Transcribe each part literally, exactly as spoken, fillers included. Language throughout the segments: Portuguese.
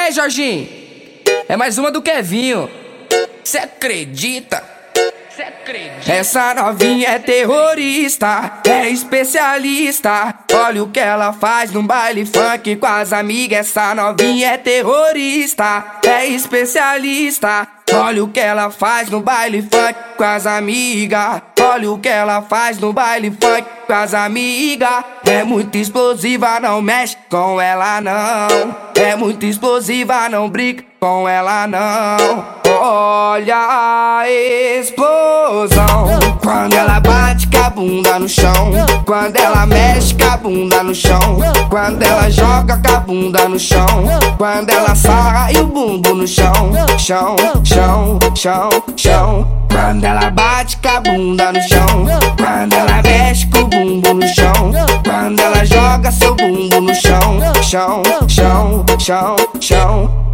aí, Jorginho? É mais uma do Kevinho. Cê acredita? Cê acredita? Essa novinha é terrorista, é especialista. Olha o que ela faz no baile funk com as amigas. Essa novinha é terrorista, é especialista. Olha o que ela faz no baile funk com as amigas. Olha o que ela faz no baile funk com as amigas. É muito explosiva, não mexe com ela não. É muito explosiva, não brinca com ela não. Olha a explosão quando ela bate com a bunda no chão, quando ela mexe com a bunda no chão, quando ela joga com a bunda no chão, quando ela sarra e o bumbum no chão, chão, chão, chão, chão. Quando ela bate com a bunda no chão, quando ela mexe com o bumbum no chão, quando ela joga seu bumbum no chão, chão, chão, chão, chão.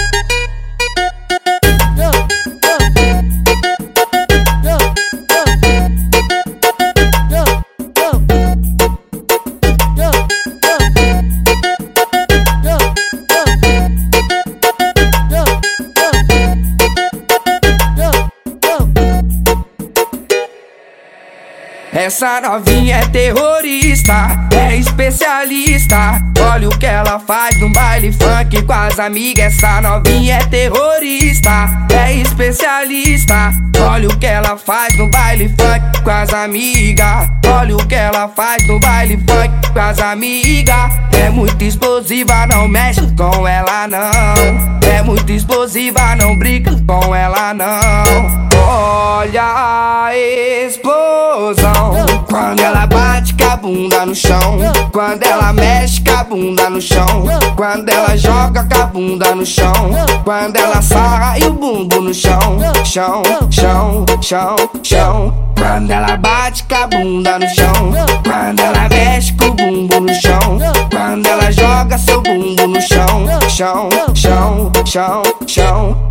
Essa novinha é terrorista, é especialista. Olha o que ela faz no baile funk com as amigas. Essa novinha é terrorista, é especialista. Olha o que ela faz no baile funk com as amigas. Olha o que ela faz no baile funk com as amigas. É muito explosiva, não mexe com ela não. É muito explosiva, não brinca com ela não. Olha a explosão quando ela bate com a bunda no chão, quando ela mexe com a bunda no chão, quando ela joga com a bunda no chão, quando ela sarra e o bumbum no chão, chão, chão, chão, chão. Quando ela bate com a bunda no chão, quando ela mexe com o bumbum no chão, quando ela joga seu bumbum no chão, chão, chão, chão, chão.